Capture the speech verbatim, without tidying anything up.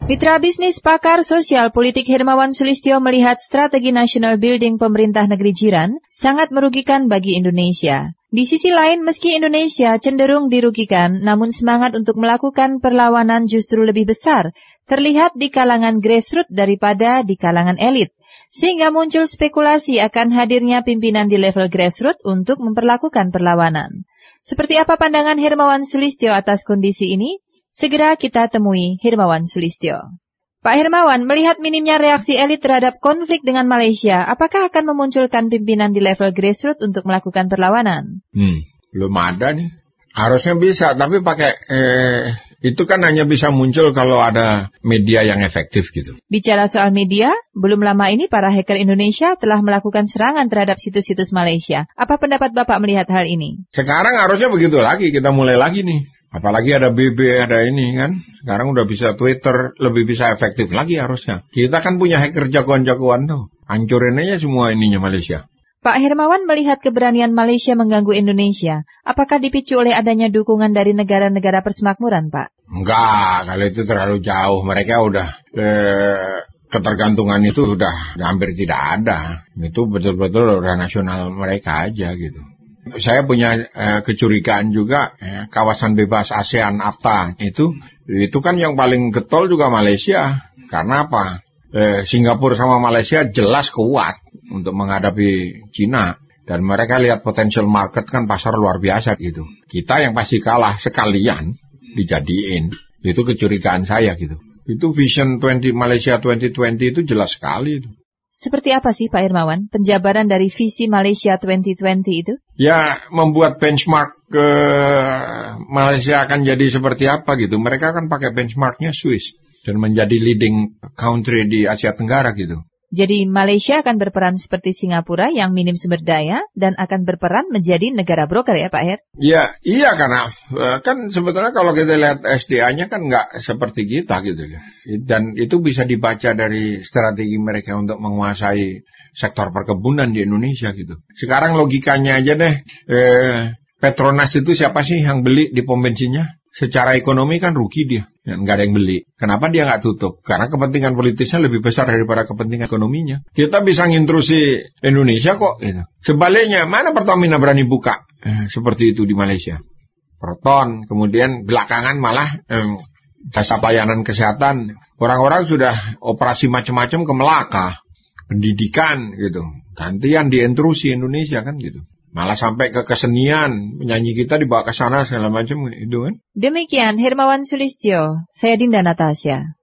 Mitra bisnis pakar sosial politik Hermawan Sulistyo melihat strategi national building pemerintah negeri jiran sangat merugikan bagi Indonesia. Di sisi lain, meski Indonesia cenderung dirugikan, namun semangat untuk melakukan perlawanan justru lebih besar, terlihat di kalangan grassroots daripada di kalangan elit. Sehingga muncul spekulasi akan hadirnya pimpinan di level grassroots untuk memperlakukan perlawanan. Seperti apa pandangan Hermawan Sulistyo atas kondisi ini? Segera kita temui Hermawan Sulistyo. Pak Hermawan, melihat minimnya reaksi elit terhadap konflik dengan Malaysia, apakah akan memunculkan pimpinan di level grassroots untuk melakukan perlawanan? Hmm, belum ada nih. Harusnya bisa, tapi pakai eh, itu kan hanya bisa muncul kalau ada media yang efektif gitu. Bicara soal media, belum lama ini para hacker Indonesia telah melakukan serangan terhadap situs-situs Malaysia. Apa pendapat Bapak melihat hal ini? Sekarang harusnya begitu lagi, kita mulai lagi nih. Apalagi ada B B, ada ini kan. Sekarang udah bisa Twitter, lebih bisa efektif lagi harusnya. Kita kan punya hacker jagoan-jagoan tuh. Hancurin aja semua ininya Malaysia. Pak Hermawan melihat keberanian Malaysia mengganggu Indonesia. Apakah dipicu oleh adanya dukungan dari negara-negara persemakmuran, Pak? Enggak, kalau itu terlalu jauh. Mereka udah, eh, ketergantungan itu sudah hampir tidak ada. Itu betul-betul udah nasional mereka aja gitu. Saya punya eh, kecurigaan juga eh, kawasan bebas ASEAN AFTA itu itu kan yang paling getol juga Malaysia. Karena apa? Eh, Singapura sama Malaysia jelas kuat untuk menghadapi Cina dan mereka lihat potential market kan pasar luar biasa gitu. Kita yang pasti kalah sekalian dijadiin. Itu kecurigaan saya gitu. Itu Vision dua puluh Malaysia dua ribu dua puluh itu jelas sekali itu. Seperti apa sih Pak Hermawan penjabaran dari visi Malaysia dua ribu dua puluh itu? Ya, membuat benchmark ke Malaysia akan jadi seperti apa gitu. Mereka kan pakai benchmarknya Swiss dan menjadi leading country di Asia Tenggara gitu. Jadi Malaysia akan berperan seperti Singapura yang minim sumber daya dan akan berperan menjadi negara broker ya Pak Her? Ya, iya karena kan sebetulnya kalau kita lihat S D A-nya kan nggak seperti kita gitu ya. Dan itu bisa dibaca dari strategi mereka untuk menguasai sektor perkebunan di Indonesia gitu. Sekarang logikanya aja deh, eh, Petronas itu siapa sih yang beli di pom bensinnya? Secara ekonomi kan rugi dia, dan nggak ada yang beli. Kenapa dia nggak tutup? Karena kepentingan politisnya lebih besar daripada kepentingan ekonominya. Kita bisa ngintrusi Indonesia kok. Gitu. Sebaliknya, mana Pertamina berani buka eh, seperti itu di Malaysia? Proton, kemudian belakangan malah eh, jasa pelayanan kesehatan. Orang-orang sudah operasi macam-macam ke Melaka, pendidikan gitu. Gantian diintrusi Indonesia kan gitu. Malah sampai ke kesenian, penyanyi kita dibawa ke sana segala macam itu kan. Demikian Hermawan Sulistyo, saya Dinda Natasha.